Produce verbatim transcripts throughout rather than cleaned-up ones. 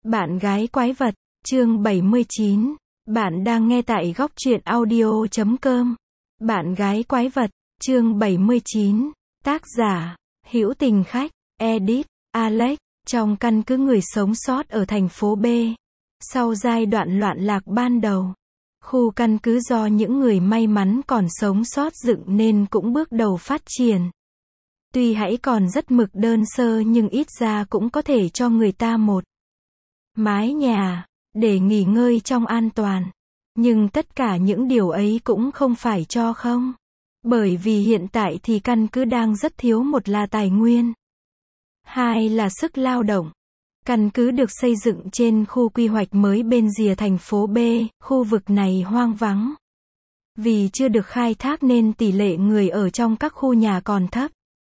Bạn gái quái vật, chương bảy mươi chín. Bạn đang nghe tại góc truyện audio chấm com. Bạn gái quái vật, chương bảy mươi chín. Tác giả, Hữu Tình Khách, edit, Alex. Trong căn cứ người sống sót ở thành phố B. Sau giai đoạn loạn lạc ban đầu, khu căn cứ do những người may mắn còn sống sót dựng nên cũng bước đầu phát triển. Tuy hãy còn rất mực đơn sơ nhưng ít ra cũng có thể cho người ta một mái nhà để nghỉ ngơi trong an toàn. Nhưng tất cả những điều ấy cũng không phải cho không. Bởi vì hiện tại thì căn cứ đang rất thiếu, một là tài nguyên, hai là sức lao động. Căn cứ được xây dựng trên khu quy hoạch mới bên rìa thành phố B, khu vực này hoang vắng. Vì chưa được khai thác nên tỷ lệ người ở trong các khu nhà còn thấp.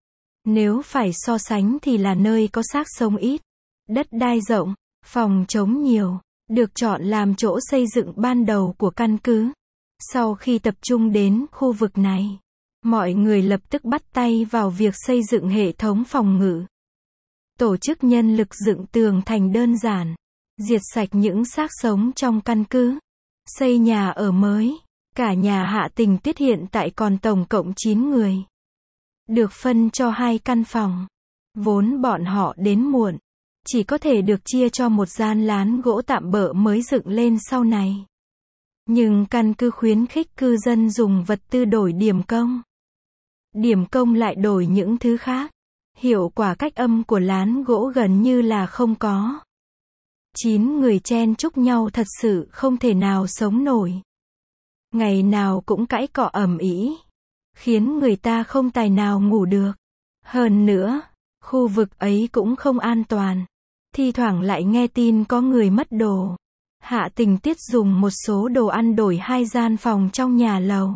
Nếu phải so sánh thì là nơi có xác sống ít, đất đai rộng, phòng trống nhiều, được chọn làm chỗ xây dựng ban đầu của căn cứ. Sau khi tập trung đến khu vực này, mọi người lập tức bắt tay vào việc xây dựng hệ thống phòng ngự. Tổ chức nhân lực dựng tường thành đơn giản, diệt sạch những xác sống trong căn cứ, xây nhà ở mới. Cả nhà Hạ Tình Tuyết hiện tại còn tổng cộng chín người. Được phân cho hai căn phòng. Vốn bọn họ đến muộn, chỉ có thể được chia cho một gian lán gỗ tạm bợ mới dựng lên sau này. Nhưng căn cứ khuyến khích cư dân dùng vật tư đổi điểm công. Điểm công lại đổi những thứ khác. Hiệu quả cách âm của lán gỗ gần như là không có. Chín người chen chúc nhau thật sự không thể nào sống nổi. Ngày nào cũng cãi cọ ầm ĩ, khiến người ta không tài nào ngủ được. Hơn nữa, khu vực ấy cũng không an toàn. Thi thoảng lại nghe tin có người mất đồ. Hạ Tình Tuyết dùng một số đồ ăn đổi hai gian phòng trong nhà lầu.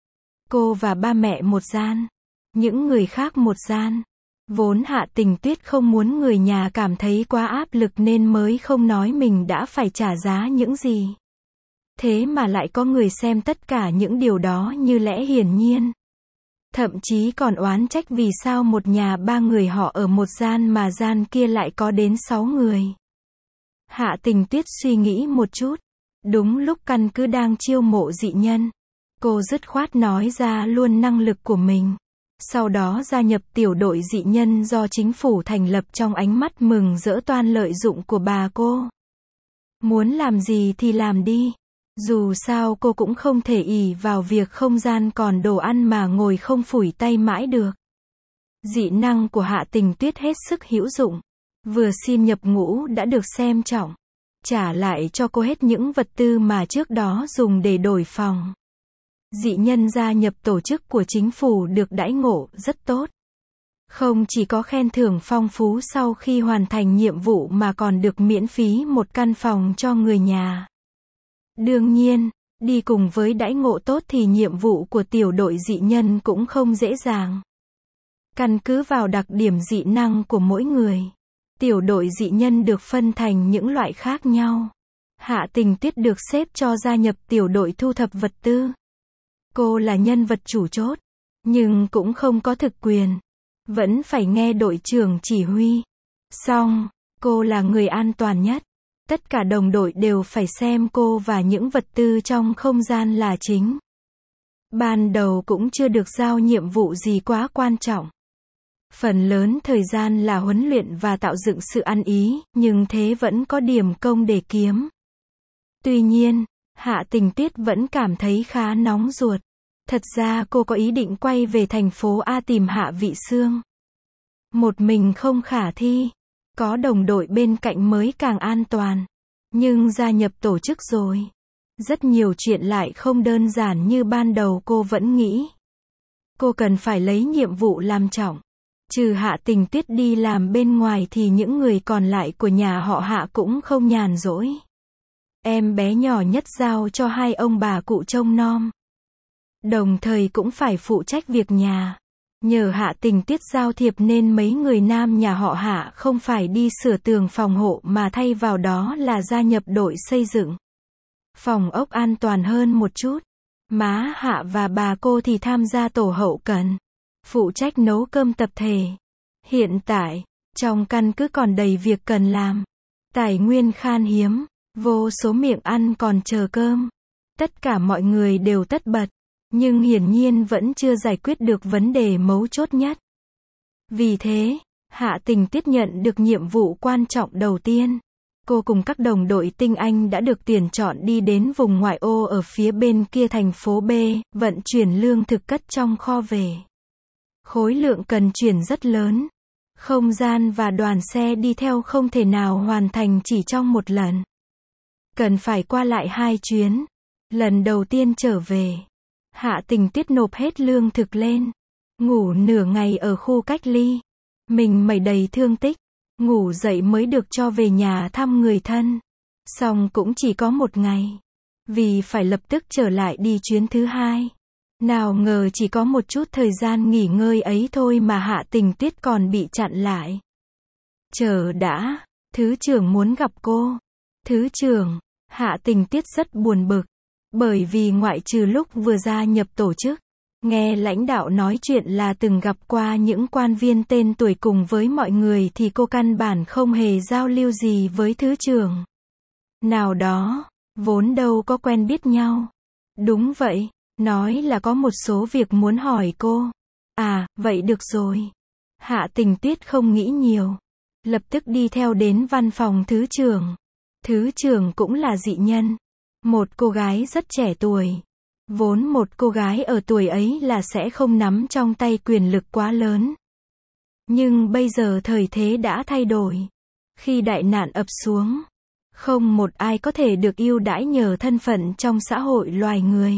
Cô và ba mẹ một gian, những người khác một gian. Vốn Hạ Tình Tuyết không muốn người nhà cảm thấy quá áp lực nên mới không nói mình đã phải trả giá những gì. Thế mà lại có người xem tất cả những điều đó như lẽ hiển nhiên. Thậm chí còn oán trách vì sao một nhà ba người họ ở một gian mà gian kia lại có đến sáu người. Hạ Tình Tuyết suy nghĩ một chút. Đúng lúc căn cứ đang chiêu mộ dị nhân, cô dứt khoát nói ra luôn năng lực của mình. Sau đó gia nhập tiểu đội dị nhân do chính phủ thành lập trong ánh mắt mừng rỡ toan lợi dụng của bà cô. Muốn làm gì thì làm đi. Dù sao cô cũng không thể ỷ vào việc không gian còn đồ ăn mà ngồi không phủi tay mãi được. Dị năng của Hạ Tình Tuyết hết sức hữu dụng. Vừa xin nhập ngũ đã được xem trọng. Trả lại cho cô hết những vật tư mà trước đó dùng để đổi phòng. Dị nhân gia nhập tổ chức của chính phủ được đãi ngộ rất tốt. Không chỉ có khen thưởng phong phú sau khi hoàn thành nhiệm vụ mà còn được miễn phí một căn phòng cho người nhà. Đương nhiên, đi cùng với đãi ngộ tốt thì nhiệm vụ của tiểu đội dị nhân cũng không dễ dàng. Căn cứ vào đặc điểm dị năng của mỗi người, tiểu đội dị nhân được phân thành những loại khác nhau. Hạ Tình Tuyết được xếp cho gia nhập tiểu đội thu thập vật tư. Cô là nhân vật chủ chốt, nhưng cũng không có thực quyền. Vẫn phải nghe đội trưởng chỉ huy. Xong, cô là người an toàn nhất. Tất cả đồng đội đều phải xem cô và những vật tư trong không gian là chính. Ban đầu cũng chưa được giao nhiệm vụ gì quá quan trọng. Phần lớn thời gian là huấn luyện và tạo dựng sự ăn ý, nhưng thế vẫn có điểm công để kiếm. Tuy nhiên, Hạ Tình Tuyết vẫn cảm thấy khá nóng ruột. Thật ra cô có ý định quay về thành phố A tìm Hạ Vị Sương. Một mình không khả thi. Có đồng đội bên cạnh mới càng an toàn. Nhưng gia nhập tổ chức rồi, rất nhiều chuyện lại không đơn giản như ban đầu cô vẫn nghĩ. Cô cần phải lấy nhiệm vụ làm trọng. Trừ Hạ Tình Tuyết đi làm bên ngoài thì những người còn lại của nhà họ Hạ cũng không nhàn rỗi. Em bé nhỏ nhất giao cho hai ông bà cụ trông nom. Đồng thời cũng phải phụ trách việc nhà. Nhờ Hạ Tình Tuyết giao thiệp nên mấy người nam nhà họ Hạ không phải đi sửa tường phòng hộ mà thay vào đó là gia nhập đội xây dựng. Phòng ốc an toàn hơn một chút. Má Hạ và bà cô thì tham gia tổ hậu cần, phụ trách nấu cơm tập thể. Hiện tại, trong căn cứ còn đầy việc cần làm. Tài nguyên khan hiếm, vô số miệng ăn còn chờ cơm. Tất cả mọi người đều tất bật, nhưng hiển nhiên vẫn chưa giải quyết được vấn đề mấu chốt nhất. Vì thế, Hạ Tình Tuyết nhận được nhiệm vụ quan trọng đầu tiên. Cô cùng các đồng đội tinh anh đã được tuyển chọn đi đến vùng ngoại ô ở phía bên kia thành phố B, vận chuyển lương thực cất trong kho về. Khối lượng cần chuyển rất lớn. Không gian và đoàn xe đi theo không thể nào hoàn thành chỉ trong một lần. Cần phải qua lại hai chuyến. Lần đầu tiên trở về, Hạ Tình Tuyết nộp hết lương thực lên. Ngủ nửa ngày ở khu cách ly. Mình mẩy đầy thương tích. Ngủ dậy mới được cho về nhà thăm người thân. Xong cũng chỉ có một ngày. Vì phải lập tức trở lại đi chuyến thứ hai. Nào ngờ chỉ có một chút thời gian nghỉ ngơi ấy thôi mà Hạ Tình Tuyết còn bị chặn lại. Chờ đã, thứ trưởng muốn gặp cô. Thứ trưởng, Hạ Tình Tuyết rất buồn bực. Bởi vì ngoại trừ lúc vừa gia nhập tổ chức, nghe lãnh đạo nói chuyện là từng gặp qua những quan viên tên tuổi cùng với mọi người thì cô căn bản không hề giao lưu gì với thứ trưởng nào đó, vốn đâu có quen biết nhau. Đúng vậy, nói là có một số việc muốn hỏi cô. À, vậy được rồi. Hạ Tình Tuyết không nghĩ nhiều. Lập tức đi theo đến văn phòng thứ trưởng. Thứ trưởng cũng là dị nhân. Một cô gái rất trẻ tuổi. Vốn một cô gái ở tuổi ấy là sẽ không nắm trong tay quyền lực quá lớn. Nhưng bây giờ thời thế đã thay đổi. Khi đại nạn ập xuống, không một ai có thể được ưu đãi nhờ thân phận trong xã hội loài người.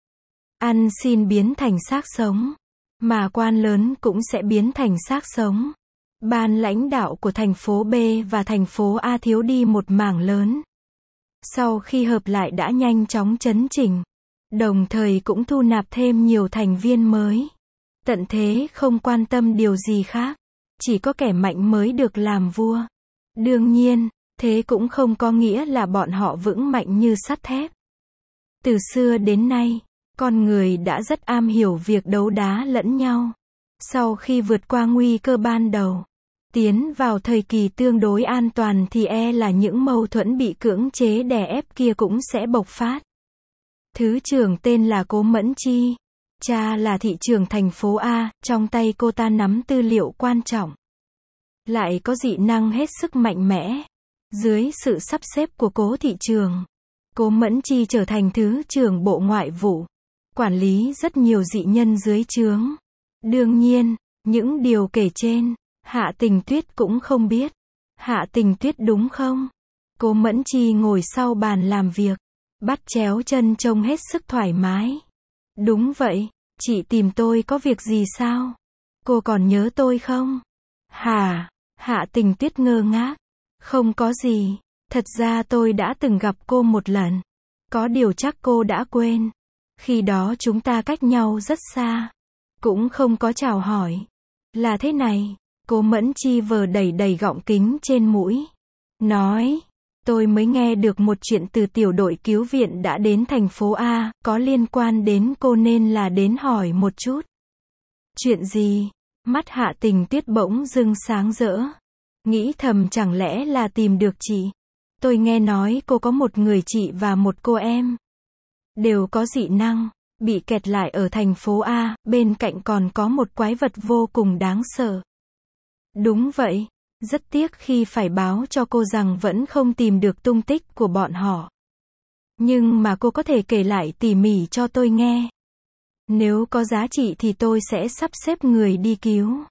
Ăn xin biến thành xác sống, mà quan lớn cũng sẽ biến thành xác sống. Ban lãnh đạo của thành phố B và thành phố A thiếu đi một mảng lớn. Sau khi hợp lại đã nhanh chóng chấn chỉnh, đồng thời cũng thu nạp thêm nhiều thành viên mới. Tận thế không quan tâm điều gì khác, chỉ có kẻ mạnh mới được làm vua. Đương nhiên, thế cũng không có nghĩa là bọn họ vững mạnh như sắt thép. Từ xưa đến nay, con người đã rất am hiểu việc đấu đá lẫn nhau. Sau khi vượt qua nguy cơ ban đầu, tiến vào thời kỳ tương đối an toàn thì e là những mâu thuẫn bị cưỡng chế đè ép kia cũng sẽ bộc phát. Thứ trưởng tên là Cố Mẫn Chi. Cha là thị trưởng thành phố A, trong tay cô ta nắm tư liệu quan trọng. Lại có dị năng hết sức mạnh mẽ. Dưới sự sắp xếp của Cố thị trưởng, Cố Mẫn Chi trở thành thứ trưởng Bộ Ngoại vụ, quản lý rất nhiều dị nhân dưới trướng. Đương nhiên, những điều kể trên, Hạ Tình Tuyết cũng không biết. Hạ Tình Tuyết đúng không? Cố Mẫn Chi ngồi sau bàn làm việc, bắt chéo chân trông hết sức thoải mái. Đúng vậy, chị tìm tôi có việc gì sao? Cô còn nhớ tôi không? Hả? Hạ Tình Tuyết ngơ ngác. Không có gì, thật ra tôi đã từng gặp cô một lần. Có điều chắc cô đã quên. Khi đó chúng ta cách nhau rất xa. Cũng không có chào hỏi. Là thế này, Cố Mẫn Chi vờ đẩy đẩy gọng kính trên mũi. Nói, tôi mới nghe được một chuyện từ tiểu đội cứu viện đã đến thành phố A, có liên quan đến cô nên là đến hỏi một chút. Chuyện gì? Mắt Hạ Tình Tuyết bỗng dưng sáng rỡ. Nghĩ thầm chẳng lẽ là tìm được chị. Tôi nghe nói cô có một người chị và một cô em. Đều có dị năng, bị kẹt lại ở thành phố A, bên cạnh còn có một quái vật vô cùng đáng sợ. Đúng vậy, rất tiếc khi phải báo cho cô rằng vẫn không tìm được tung tích của bọn họ. Nhưng mà cô có thể kể lại tỉ mỉ cho tôi nghe. Nếu có giá trị thì tôi sẽ sắp xếp người đi cứu.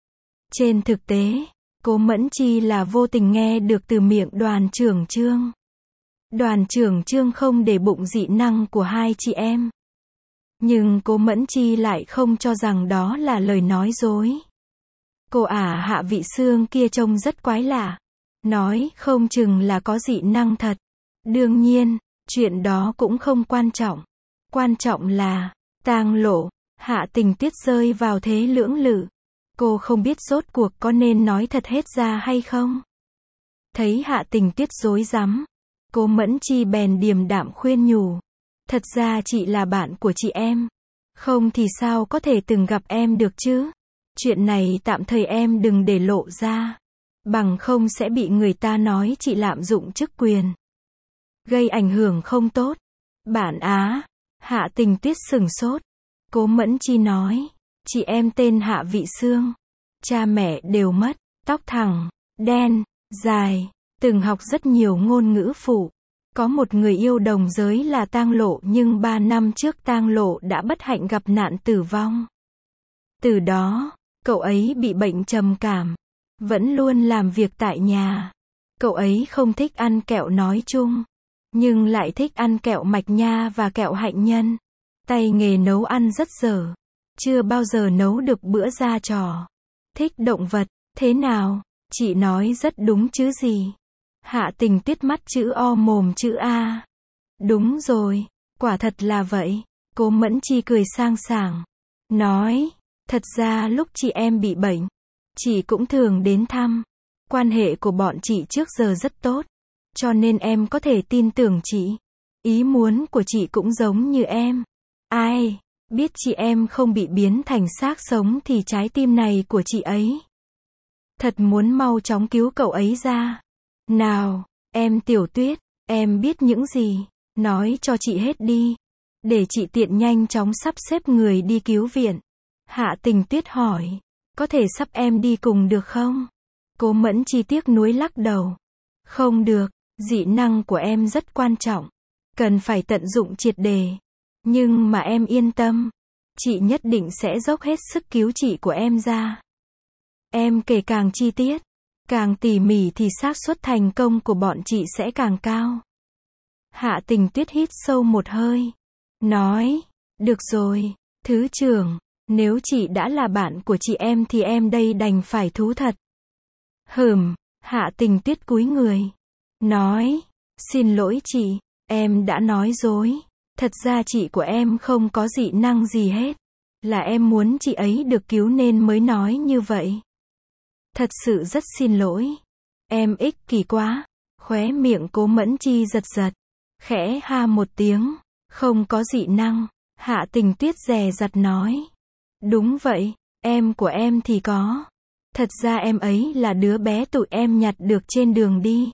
Trên thực tế, Cố Mẫn Chi là vô tình nghe được từ miệng đoàn trưởng Trương. Đoàn trưởng Trương không để bụng dị năng của hai chị em. Nhưng Cố Mẫn Chi lại không cho rằng đó là lời nói dối. Cô ả Hạ Vị Xương kia trông rất quái lạ. Nói không chừng là có dị năng thật. Đương nhiên, chuyện đó cũng không quan trọng. Quan trọng là, tang lộ, Hạ Tình Tuyết rơi vào thế lưỡng lự. Cô không biết rốt cuộc có nên nói thật hết ra hay không. Thấy Hạ Tình Tuyết rối rắm, Cố Mẫn Chi bèn điềm đạm khuyên nhủ. Thật ra chị là bạn của chị em. Không thì sao có thể từng gặp em được chứ. Chuyện này tạm thời em đừng để lộ ra. Bằng không sẽ bị người ta nói chị lạm dụng chức quyền. Gây ảnh hưởng không tốt. Bạn á. Hạ Tình Tuyết sửng sốt. Cố Mẫn Chi nói. Chị em tên Hạ Vị Xương. Cha mẹ đều mất. Tóc thẳng, đen, dài. Từng học rất nhiều ngôn ngữ phụ. Có một người yêu đồng giới là Tang Lộ, nhưng ba năm trước Tang Lộ đã bất hạnh gặp nạn tử vong. Từ đó, cậu ấy bị bệnh trầm cảm. Vẫn luôn làm việc tại nhà. Cậu ấy không thích ăn kẹo nói chung. Nhưng lại thích ăn kẹo mạch nha và kẹo hạnh nhân. Tay nghề nấu ăn rất dở. Chưa bao giờ nấu được bữa ra trò. Thích động vật. Thế nào? Chị nói rất đúng chứ gì? Hạ Tình Tuyết mắt chữ O mồm chữ A. Đúng rồi. Quả thật là vậy. Cố Mẫn Chi cười sang sảng. Nói. Thật ra lúc chị em bị bệnh, chị cũng thường đến thăm. Quan hệ của bọn chị trước giờ rất tốt. Cho nên em có thể tin tưởng chị. Ý muốn của chị cũng giống như em. Ai biết chị em không bị biến thành xác sống thì trái tim này của chị ấy thật muốn mau chóng cứu cậu ấy ra. Nào, em Tiểu Tuyết, em biết những gì? Nói cho chị hết đi. Để chị tiện nhanh chóng sắp xếp người đi cứu viện. Hạ Tình Tuyết hỏi. Có thể sắp em đi cùng được không? Cố Mẫn Chi tiếc nuối lắc đầu. Không được, dị năng của em rất quan trọng. Cần phải tận dụng triệt đề. Nhưng mà em yên tâm. Chị nhất định sẽ dốc hết sức cứu chị của em ra. Em kể càng chi tiết, càng tỉ mỉ thì xác suất thành công của bọn chị sẽ càng cao. Hạ Tình Tuyết hít sâu một hơi. Nói. Được rồi, thứ trưởng. Nếu chị đã là bạn của chị em thì em đây đành phải thú thật. Hừm. Hạ Tình Tuyết cúi người. Nói. Xin lỗi chị. Em đã nói dối. Thật ra chị của em không có dị năng gì hết. Là em muốn chị ấy được cứu nên mới nói như vậy. Thật sự rất xin lỗi. Em ích kỷ quá. Khóe miệng Cố Mẫn Chi giật giật. Khẽ ha một tiếng. Không có dị năng. Hạ Tình Tuyết dè dặt nói. Đúng vậy. Em của em thì có. Thật ra em ấy là đứa bé tụi em nhặt được trên đường đi.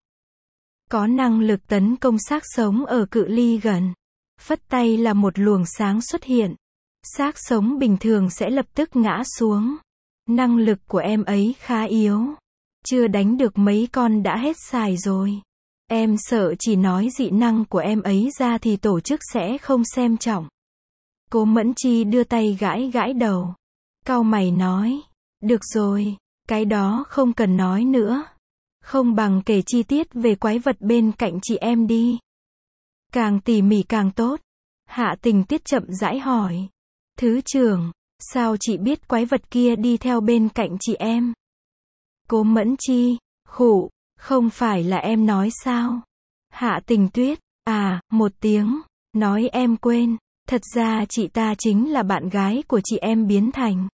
Có năng lực tấn công xác sống ở cự ly gần. Phất tay là một luồng sáng xuất hiện. Xác sống bình thường sẽ lập tức ngã xuống. Năng lực của em ấy khá yếu. Chưa đánh được mấy con đã hết xài rồi. Em sợ chỉ nói dị năng của em ấy ra thì tổ chức sẽ không xem trọng. Cố Mẫn Chi đưa tay gãi gãi đầu. Cau mày nói. Được rồi, cái đó không cần nói nữa. Không bằng kể chi tiết về quái vật bên cạnh chị em đi. Càng tỉ mỉ càng tốt. Hạ Tình Tuyết chậm rãi hỏi. Thứ trưởng, sao chị biết quái vật kia đi theo bên cạnh chị em? Cố Mẫn Chi, khụ, không phải là em nói sao? Hạ Tình Tuyết, à, một tiếng, nói em quên, thật ra chị ta chính là bạn gái của chị em biến thành.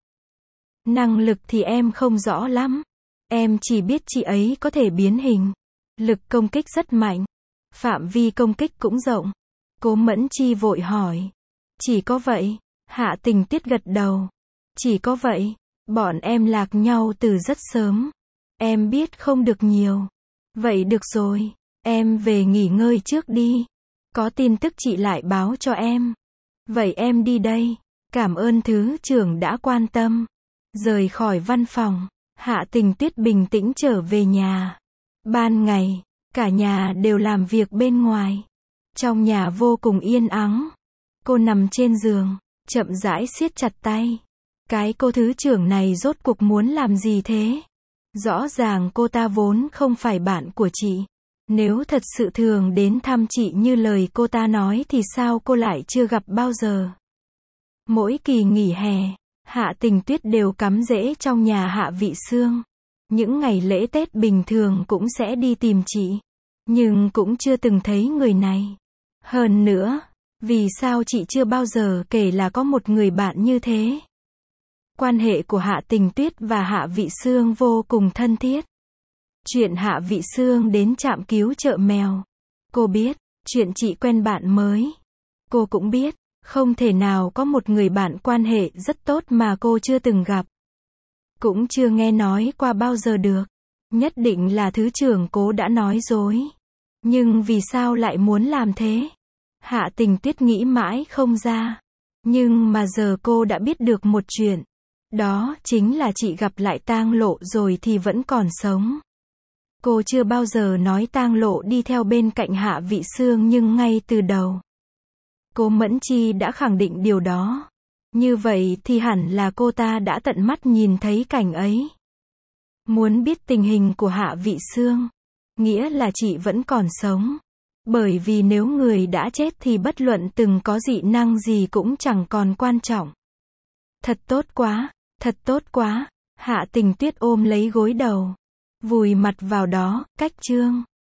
Năng lực thì em không rõ lắm. Em chỉ biết chị ấy có thể biến hình. Lực công kích rất mạnh. Phạm vi công kích cũng rộng. Cố Mẫn Chi vội hỏi. Chỉ có vậy? Hạ Tình Tuyết gật đầu. Chỉ có vậy. Bọn em lạc nhau từ rất sớm. Em biết không được nhiều. Vậy được rồi. Em về nghỉ ngơi trước đi. Có tin tức chị lại báo cho em. Vậy em đi đây. Cảm ơn thứ trưởng đã quan tâm. Rời khỏi văn phòng. Hạ Tình Tuyết bình tĩnh trở về nhà. Ban ngày, cả nhà đều làm việc bên ngoài. Trong nhà vô cùng yên ắng. Cô nằm trên giường, chậm rãi siết chặt tay. Cái cô thứ trưởng này rốt cuộc muốn làm gì thế? Rõ ràng cô ta vốn không phải bạn của chị. Nếu thật sự thường đến thăm chị như lời cô ta nói thì sao cô lại chưa gặp bao giờ? Mỗi kỳ nghỉ hè, Hạ Tình Tuyết đều cắm rễ trong nhà Hạ Vị Xương. Những ngày lễ Tết bình thường cũng sẽ đi tìm chị. Nhưng cũng chưa từng thấy người này. Hơn nữa, vì sao chị chưa bao giờ kể là có một người bạn như thế? Quan hệ của Hạ Tình Tuyết và Hạ Vị Xương vô cùng thân thiết. Chuyện Hạ Vị Xương đến trạm cứu trợ mèo. Cô biết, chuyện chị quen bạn mới. Cô cũng biết, không thể nào có một người bạn quan hệ rất tốt mà cô chưa từng gặp. Cũng chưa nghe nói qua bao giờ được. Nhất định là thứ trưởng Cố đã nói dối. Nhưng vì sao lại muốn làm thế? Hạ Tình Tuyết nghĩ mãi không ra. Nhưng mà giờ cô đã biết được một chuyện. Đó chính là chị gặp lại Tang Lộ rồi thì vẫn còn sống. Cô chưa bao giờ nói Tang Lộ đi theo bên cạnh Hạ Vị Sương, nhưng ngay từ đầu, Cố Mẫn Chi đã khẳng định điều đó. Như vậy thì hẳn là cô ta đã tận mắt nhìn thấy cảnh ấy. Muốn biết tình hình của Hạ Vị Sương, nghĩa là chị vẫn còn sống. Bởi vì nếu người đã chết thì bất luận từng có dị năng gì cũng chẳng còn quan trọng. Thật tốt quá, thật tốt quá. Hạ Tình Tuyết ôm lấy gối đầu, vùi mặt vào đó. Cách chương